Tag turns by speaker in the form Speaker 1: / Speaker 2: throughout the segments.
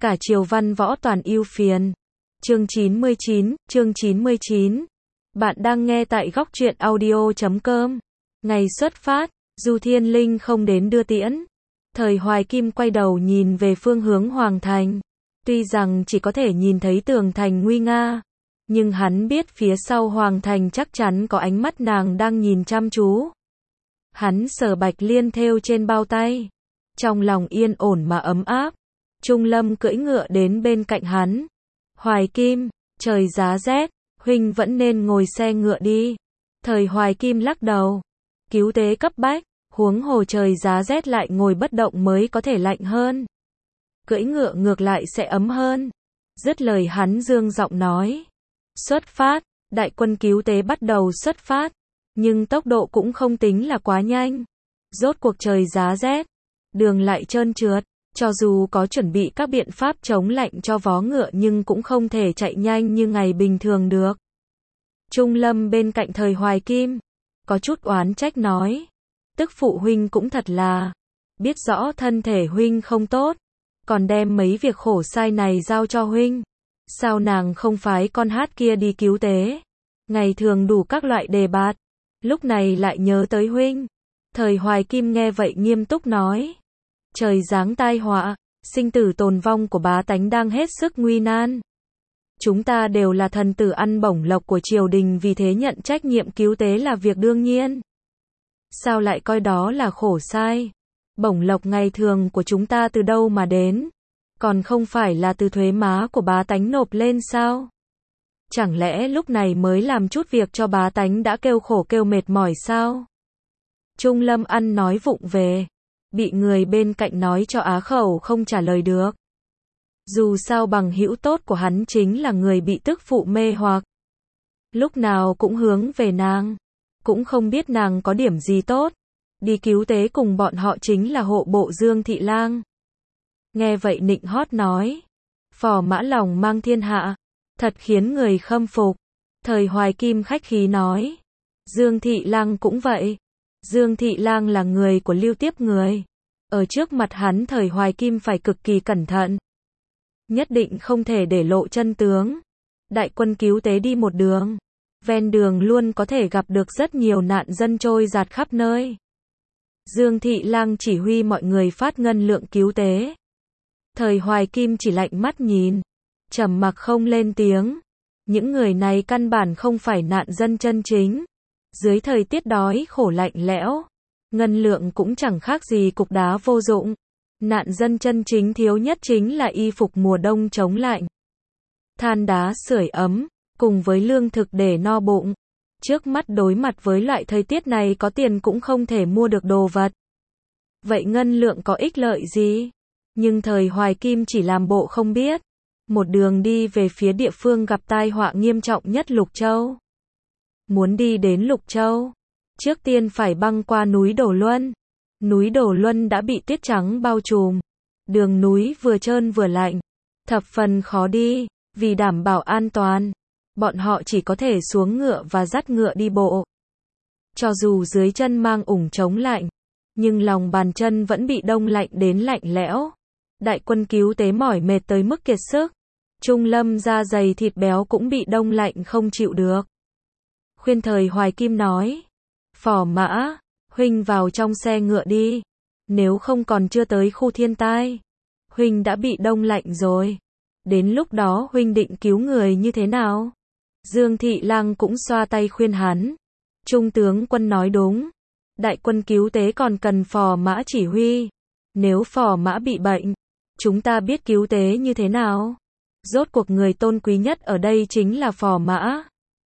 Speaker 1: Cả triều văn võ toàn ưu phiền. Chương 99. Bạn đang nghe tại góc truyện audio.com. Ngày xuất phát, Du Thiên Linh không đến đưa tiễn. Thời Hoài Kim quay đầu nhìn về phương hướng Hoàng Thành. Tuy rằng chỉ có thể nhìn thấy tường thành nguy nga, nhưng hắn biết phía sau Hoàng Thành chắc chắn có ánh mắt nàng đang nhìn chăm chú. Hắn sờ bạch liên thêu trên bao tay. Trong lòng yên ổn mà ấm áp. Trung Lâm cưỡi ngựa đến bên cạnh hắn. Hoài Kim, trời giá rét, huynh vẫn nên ngồi xe ngựa đi. Thời Hoài Kim lắc đầu. Cứu tế cấp bách, huống hồ trời giá rét lại ngồi bất động mới có thể lạnh hơn. Cưỡi ngựa ngược lại sẽ ấm hơn. Dứt lời hắn dương giọng nói. Xuất phát, đại quân cứu tế bắt đầu xuất phát. Nhưng tốc độ cũng không tính là quá nhanh. Rốt cuộc trời giá rét, đường lại trơn trượt. Cho dù có chuẩn bị các biện pháp chống lạnh cho vó ngựa nhưng cũng không thể chạy nhanh như ngày bình thường được. Trung Lâm bên cạnh Thời Hoài Kim, có chút oán trách nói. Tức phụ huynh cũng thật là, biết rõ thân thể huynh không tốt, còn đem mấy việc khổ sai này giao cho huynh. Sao nàng không phái con hát kia đi cứu tế? Ngày thường đủ các loại đề bạt, lúc này lại nhớ tới huynh. Thời Hoài Kim nghe vậy nghiêm túc nói. Trời giáng tai họa, sinh tử tồn vong của bá tánh đang hết sức nguy nan. Chúng ta đều là thần tử ăn bổng lộc của triều đình, vì thế nhận trách nhiệm cứu tế là việc đương nhiên. Sao lại coi đó là khổ sai? Bổng lộc ngày thường của chúng ta từ đâu mà đến? Còn không phải là từ thuế má của bá tánh nộp lên sao? Chẳng lẽ lúc này mới làm chút việc cho bá tánh đã kêu khổ kêu mệt mỏi sao? Trung Lâm ăn nói vụng về. Bị người bên cạnh nói cho á khẩu không trả lời được. Dù sao bằng hữu tốt của hắn chính là người bị tức phụ mê hoặc. Lúc nào cũng hướng về nàng. Cũng không biết nàng có điểm gì tốt. Đi cứu tế cùng bọn họ chính là hộ bộ Dương Thị Lang. Nghe vậy nịnh hót nói. Phò mã lòng mang thiên hạ. Thật khiến người khâm phục. Thời Hoài Kim khách khí nói. Dương Thị Lang cũng vậy. Dương Thị Lang là người của Lưu Tiếp người. Ở trước mặt hắn Thời Hoài Kim phải cực kỳ cẩn thận. Nhất định không thể để lộ chân tướng. Đại quân cứu tế đi một đường. Ven đường luôn có thể gặp được rất nhiều nạn dân trôi dạt khắp nơi. Dương Thị Lang chỉ huy mọi người phát ngân lượng cứu tế. Thời Hoài Kim chỉ lạnh mắt nhìn. Trầm mặc không lên tiếng. Những người này căn bản không phải nạn dân chân chính. Dưới thời tiết đói khổ lạnh lẽo, ngân lượng cũng chẳng khác gì cục đá vô dụng. Nạn dân chân chính thiếu nhất chính là y phục mùa đông chống lạnh, than đá sưởi ấm, cùng với lương thực để no bụng. Trước mắt đối mặt với loại thời tiết này có tiền cũng không thể mua được đồ vật. Vậy ngân lượng có ích lợi gì? Nhưng Thời Hoài Kim chỉ làm bộ không biết. Một đường đi về phía địa phương gặp tai họa nghiêm trọng nhất Lục Châu. Muốn đi đến Lục Châu, trước tiên phải băng qua núi Đổ Luân. Núi Đổ Luân đã bị tuyết trắng bao trùm. Đường núi vừa trơn vừa lạnh, thập phần khó đi. Vì đảm bảo an toàn, bọn họ chỉ có thể xuống ngựa và dắt ngựa đi bộ. Cho dù dưới chân mang ủng chống lạnh, nhưng lòng bàn chân vẫn bị đông lạnh đến lạnh lẽo. Đại quân cứu tế mỏi mệt tới mức kiệt sức. Trung Lâm da dày thịt béo cũng bị đông lạnh không chịu được. Khuyên Thời Hoài Kim nói. Phò mã, huynh vào trong xe ngựa đi. Nếu không còn chưa tới khu thiên tai. Huynh đã bị đông lạnh rồi. Đến lúc đó huynh định cứu người như thế nào? Dương Thị Lang cũng xoa tay khuyên hắn. Trung tướng quân nói đúng. Đại quân cứu tế còn cần phò mã chỉ huy. Nếu phò mã bị bệnh, chúng ta biết cứu tế như thế nào? Rốt cuộc người tôn quý nhất ở đây chính là phò mã.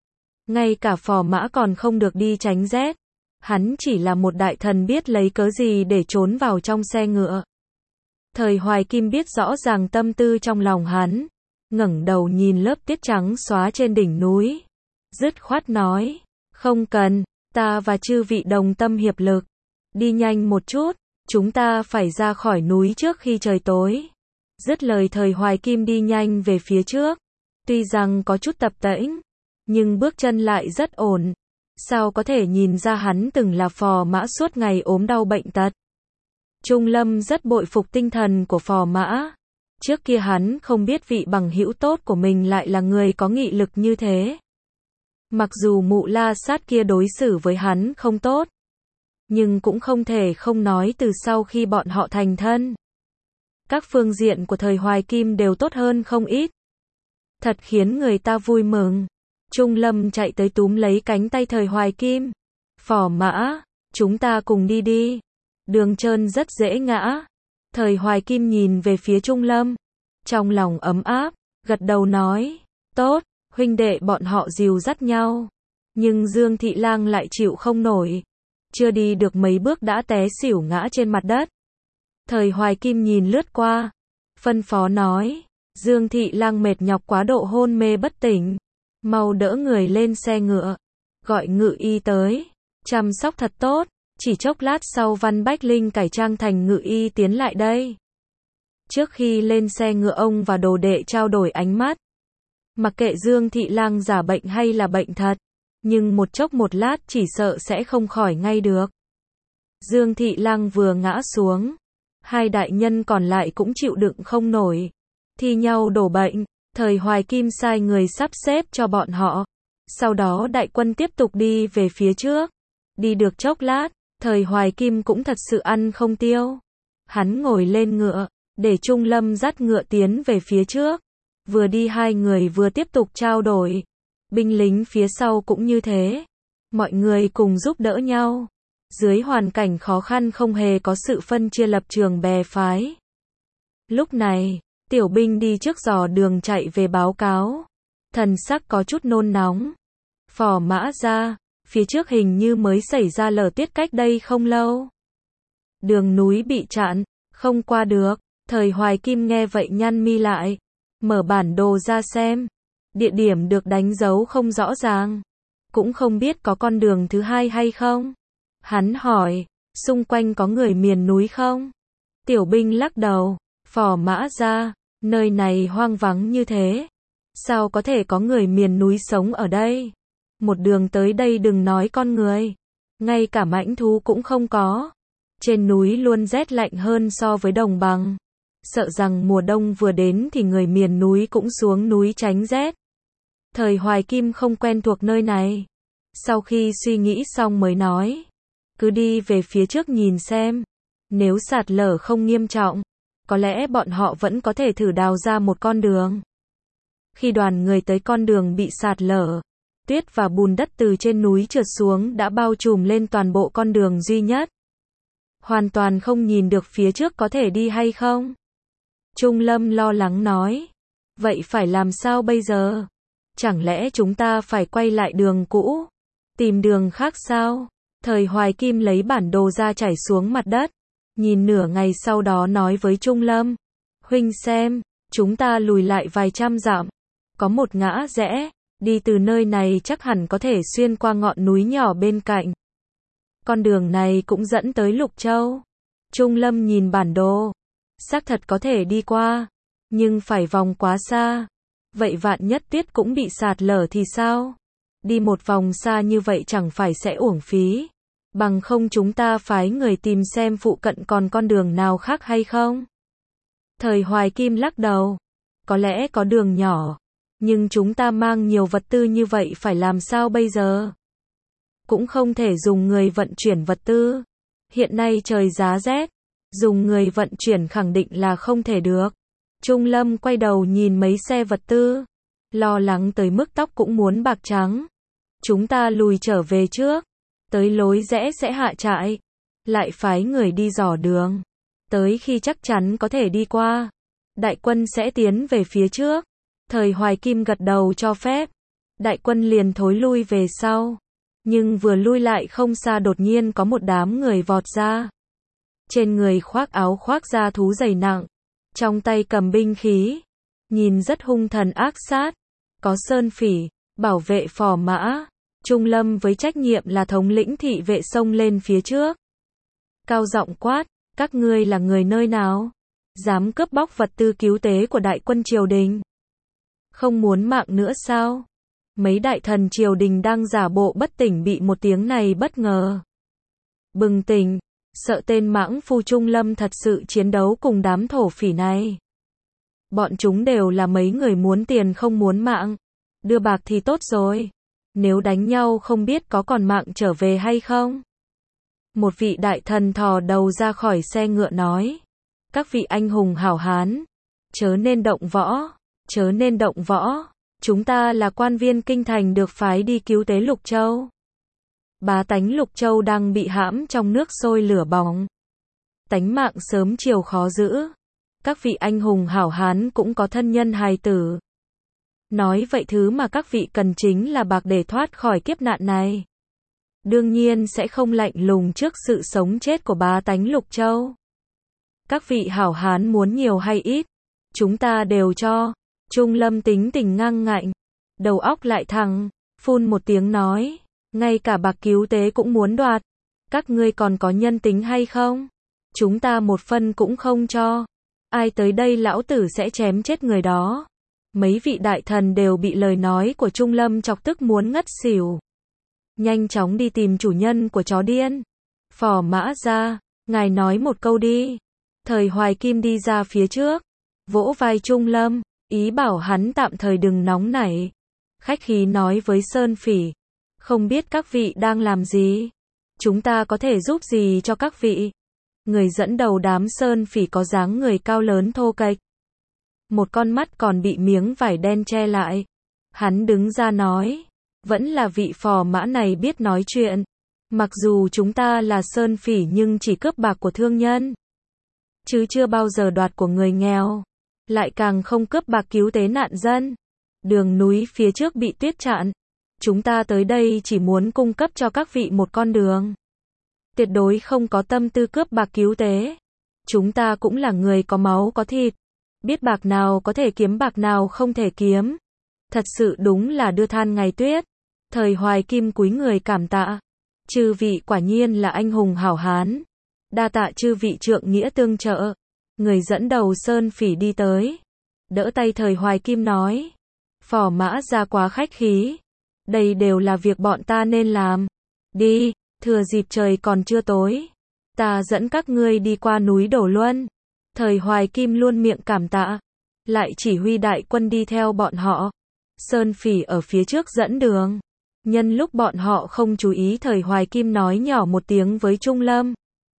Speaker 1: Ngay cả phò mã còn không được đi tránh rét. Hắn chỉ là một đại thần biết lấy cớ gì để trốn vào trong xe ngựa. Thời Hoài Kim biết rõ ràng tâm tư trong lòng hắn. Ngẩng đầu nhìn lớp tuyết trắng xóa trên đỉnh núi. Dứt khoát nói. Không cần, ta và chư vị đồng tâm hiệp lực. Đi nhanh một chút, chúng ta phải ra khỏi núi trước khi trời tối. Dứt lời Thời Hoài Kim đi nhanh về phía trước. Tuy rằng có chút tập tễnh, nhưng bước chân lại rất ổn. Sao có thể nhìn ra hắn từng là phò mã suốt ngày ốm đau bệnh tật. Trung Lâm rất bội phục tinh thần của phò mã. Trước kia hắn không biết vị bằng hữu tốt của mình lại là người có nghị lực như thế. Mặc dù mụ La Sát kia đối xử với hắn không tốt, nhưng cũng không thể không nói từ sau khi bọn họ thành thân. Các phương diện của thời Hoài Kim đều tốt hơn không ít. Thật khiến người ta vui mừng. Trung Lâm chạy tới túm lấy cánh tay thời Hoài Kim. Phò Mã, chúng ta cùng đi đi. Đường trơn rất dễ ngã. Thời Hoài Kim nhìn về phía Trung Lâm. Trong lòng ấm áp, gật đầu nói. Tốt, huynh đệ bọn họ dìu dắt nhau. Nhưng Dương Thị Lang lại chịu không nổi. Chưa đi được mấy bước đã té xỉu ngã trên mặt đất. Thời Hoài Kim nhìn lướt qua. Phân phó nói. Dương Thị Lang mệt nhọc quá độ hôn mê bất tỉnh. Mau đỡ người lên xe ngựa. Gọi ngự y tới. Chăm sóc thật tốt. Chỉ chốc lát sau Văn Bách Linh cải trang thành ngự y tiến lại đây. Trước khi lên xe ngựa ông và đồ đệ trao đổi ánh mắt. Mặc kệ Dương Thị Lang giả bệnh hay là bệnh thật. Nhưng một chốc một lát chỉ sợ sẽ không khỏi ngay được. Dương Thị Lang vừa ngã xuống. Hai đại nhân còn lại cũng chịu đựng không nổi. Thi nhau đổ bệnh. Thời Hoài Kim sai người sắp xếp cho bọn họ. Sau đó đại quân tiếp tục đi về phía trước. Đi được chốc lát, thời Hoài Kim cũng thật sự ăn không tiêu. Hắn ngồi lên ngựa, để Trung Lâm dắt ngựa tiến về phía trước. Vừa đi hai người vừa tiếp tục trao đổi. Binh lính phía sau cũng như thế. Mọi người cùng giúp đỡ nhau. Dưới hoàn cảnh khó khăn không hề có sự phân chia lập trường bè phái. Lúc này, tiểu binh đi trước dò đường chạy về báo cáo. Thần sắc có chút nôn nóng. Phò Mã ra, phía trước hình như mới xảy ra lở tuyết cách đây không lâu. Đường núi bị chặn, không qua được. Thời Hoài Kim nghe vậy nhăn mi lại. Mở bản đồ ra xem. Địa điểm được đánh dấu không rõ ràng. Cũng không biết có con đường thứ hai hay không. Hắn hỏi, xung quanh có người miền núi không? Tiểu binh lắc đầu. Phò Mã ra, nơi này hoang vắng như thế. Sao có thể có người miền núi sống ở đây? Một đường tới đây đừng nói con người. Ngay cả mãnh thú cũng không có. Trên núi luôn rét lạnh hơn so với đồng bằng. Sợ rằng mùa đông vừa đến thì người miền núi cũng xuống núi tránh rét. Thời Hoài Kim không quen thuộc nơi này. Sau khi suy nghĩ xong mới nói. Cứ đi về phía trước nhìn xem. Nếu sạt lở không nghiêm trọng, có lẽ bọn họ vẫn có thể thử đào ra một con đường. Khi đoàn người tới con đường bị sạt lở, tuyết và bùn đất từ trên núi trượt xuống đã bao trùm lên toàn bộ con đường duy nhất. Hoàn toàn không nhìn được phía trước có thể đi hay không. Trung Lâm lo lắng nói. Vậy phải làm sao bây giờ? Chẳng lẽ chúng ta phải quay lại đường cũ? Tìm đường khác sao? Thời Hoài Kim lấy bản đồ ra trải xuống mặt đất. Nhìn nửa ngày sau đó nói với Trung Lâm. Huynh xem, chúng ta lùi lại vài trăm dặm. Có một ngã rẽ. Đi từ nơi này chắc hẳn có thể xuyên qua ngọn núi nhỏ bên cạnh. Con đường này cũng dẫn tới Lục Châu. Trung Lâm nhìn bản đồ. Xác thật có thể đi qua. Nhưng phải vòng quá xa. Vậy vạn nhất tuyết cũng bị sạt lở thì sao? Đi một vòng xa như vậy chẳng phải sẽ uổng phí. Bằng không chúng ta phái người tìm xem phụ cận còn con đường nào khác hay không? Thời Hoài Kim lắc đầu. Có lẽ có đường nhỏ. Nhưng chúng ta mang nhiều vật tư như vậy phải làm sao bây giờ? Cũng không thể dùng người vận chuyển vật tư. Hiện nay trời giá rét. Dùng người vận chuyển khẳng định là không thể được. Trung Lâm quay đầu nhìn mấy xe vật tư. Lo lắng tới mức tóc cũng muốn bạc trắng. Chúng ta lùi trở về trước. Tới lối rẽ sẽ hạ trại. Lại phái người đi dò đường. Tới khi chắc chắn có thể đi qua. Đại quân sẽ tiến về phía trước. Thời Hoài Kim gật đầu cho phép. Đại quân liền thối lui về sau. Nhưng vừa lui lại không xa đột nhiên có một đám người vọt ra. Trên người khoác áo khoác da thú dày nặng. Trong tay cầm binh khí. Nhìn rất hung thần ác sát. Có sơn phỉ, bảo vệ Phò Mã. Trung Lâm với trách nhiệm là thống lĩnh thị vệ xông lên phía trước. Cao giọng quát, các ngươi là người nơi nào? Dám cướp bóc vật tư cứu tế của đại quân triều đình? Không muốn mạng nữa sao? Mấy đại thần triều đình đang giả bộ bất tỉnh bị một tiếng này bất ngờ bừng tỉnh, sợ tên mãng phu Trung Lâm thật sự chiến đấu cùng đám thổ phỉ này. Bọn chúng đều là mấy người muốn tiền không muốn mạng. Đưa bạc thì tốt rồi. Nếu đánh nhau không biết có còn mạng trở về hay không. Một vị đại thần thò đầu ra khỏi xe ngựa nói. Các vị anh hùng hảo hán, chớ nên động võ, chớ nên động võ. Chúng ta là quan viên kinh thành được phái đi cứu tế Lục Châu. Bá tánh Lục Châu đang bị hãm trong nước sôi lửa bỏng. Tánh mạng sớm chiều khó giữ. Các vị anh hùng hảo hán cũng có thân nhân hài tử. Nói vậy thứ mà các vị cần chính là bạc để thoát khỏi kiếp nạn này. Đương nhiên sẽ không lạnh lùng trước sự sống chết của bá tánh Lục Châu. Các vị hảo hán muốn nhiều hay ít, chúng ta đều cho. Trung Lâm tính tình ngang ngạnh, đầu óc lại thẳng, phun một tiếng nói, ngay cả bạc cứu tế cũng muốn đoạt. Các ngươi còn có nhân tính hay không? Chúng ta một phân cũng không cho. Ai tới đây lão tử sẽ chém chết người đó. Mấy vị đại thần đều bị lời nói của Trung Lâm chọc tức muốn ngất xỉu. Nhanh chóng đi tìm chủ nhân của chó điên. Phò Mã Gia, ngài nói một câu đi. Thời Hoài Kim đi ra phía trước, vỗ vai Trung Lâm, ý bảo hắn tạm thời đừng nóng nảy. Khách khí nói với Sơn Phỉ, không biết các vị đang làm gì? Chúng ta có thể giúp gì cho các vị? Người dẫn đầu đám Sơn Phỉ có dáng người cao lớn thô kệch. Một con mắt còn bị miếng vải đen che lại. Hắn đứng ra nói, vẫn là vị phò mã này biết nói chuyện. Mặc dù chúng ta là Sơn Phỉ nhưng chỉ cướp bạc của thương nhân, chứ chưa bao giờ đoạt của người nghèo. Lại càng không cướp bạc cứu tế nạn dân. Đường núi phía trước bị tuyết chặn. Chúng ta tới đây chỉ muốn cung cấp cho các vị một con đường. Tuyệt đối không có tâm tư cướp bạc cứu tế. Chúng ta cũng là người có máu có thịt. Biết bạc nào có thể kiếm bạc nào không thể kiếm. Thật sự đúng là đưa than ngày tuyết. Thời Hoài Kim cúi người cảm tạ. Chư vị quả nhiên là anh hùng hảo hán. Đa tạ chư vị trượng nghĩa tương trợ. Người dẫn đầu Sơn Phỉ đi tới, đỡ tay Thời Hoài Kim nói, Phò Mã Gia quá khách khí. Đây đều là việc bọn ta nên làm. Đi, thừa dịp trời còn chưa tối, ta dẫn các ngươi đi qua núi Đổ Luân. Thời Hoài Kim luôn miệng cảm tạ, lại chỉ huy đại quân đi theo bọn họ. Sơn Phỉ ở phía trước dẫn đường. Nhân lúc bọn họ không chú ý, Thời Hoài Kim nói nhỏ một tiếng với Trung Lâm.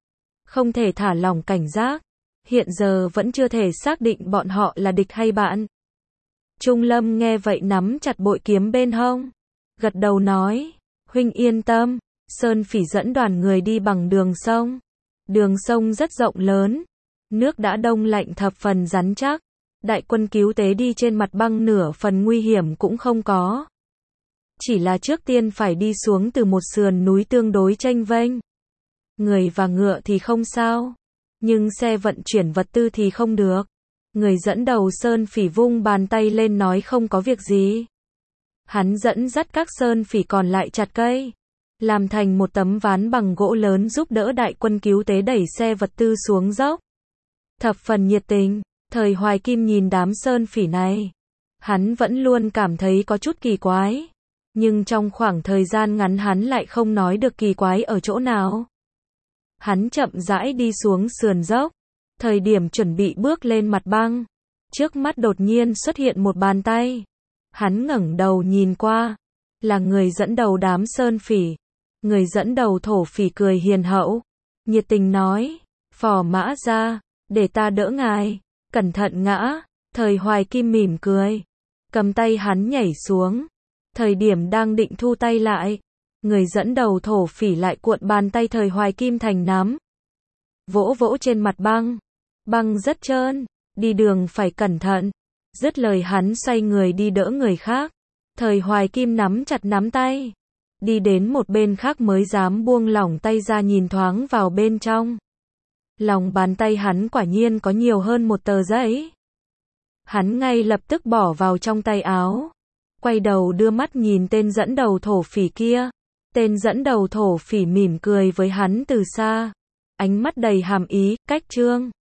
Speaker 1: Không thể thả lỏng cảnh giác. Hiện giờ vẫn chưa thể xác định bọn họ là địch hay bạn. Trung Lâm nghe vậy nắm chặt bội kiếm bên hông, gật đầu nói, huynh yên tâm. Sơn Phỉ dẫn đoàn người đi bằng đường sông. Đường sông rất rộng lớn, nước đã đông lạnh thập phần rắn chắc. Đại quân cứu tế đi trên mặt băng nửa phần nguy hiểm cũng không có. Chỉ là trước tiên phải đi xuống từ một sườn núi tương đối chênh vênh. Người và ngựa thì không sao, nhưng xe vận chuyển vật tư thì không được. Người dẫn đầu Sơn Phỉ vung bàn tay lên nói không có việc gì. Hắn dẫn dắt các Sơn Phỉ còn lại chặt cây, làm thành một tấm ván bằng gỗ lớn giúp đỡ đại quân cứu tế đẩy xe vật tư xuống dốc. Thập phần nhiệt tình. Thời Hoài Kim nhìn đám Sơn Phỉ này, hắn vẫn luôn cảm thấy có chút kỳ quái. Nhưng trong khoảng thời gian ngắn hắn lại không nói được kỳ quái ở chỗ nào. Hắn chậm rãi đi xuống sườn dốc. Thời điểm chuẩn bị bước lên mặt băng, trước mắt đột nhiên xuất hiện một bàn tay. Hắn ngẩng đầu nhìn qua, là người dẫn đầu đám Sơn Phỉ. Người dẫn đầu thổ phỉ cười hiền hậu, nhiệt tình nói, Phò Mã Gia, để ta đỡ ngài, cẩn thận ngã. Thời Hoài Kim mỉm cười, cầm tay hắn nhảy xuống. Thời điểm đang định thu tay lại, người dẫn đầu thổ phỉ lại cuộn bàn tay Thời Hoài Kim thành nắm, vỗ vỗ trên mặt băng. Băng rất trơn, đi đường phải cẩn thận. Dứt lời hắn xoay người đi đỡ người khác. Thời Hoài Kim nắm chặt nắm tay, đi đến một bên khác mới dám buông lỏng tay ra nhìn thoáng vào bên trong. Lòng bàn tay hắn quả nhiên có nhiều hơn một tờ giấy. Hắn ngay lập tức bỏ vào trong tay áo, quay đầu đưa mắt nhìn tên dẫn đầu thổ phỉ kia. Tên dẫn đầu thổ phỉ mỉm cười với hắn từ xa, ánh mắt đầy hàm ý, cách trương.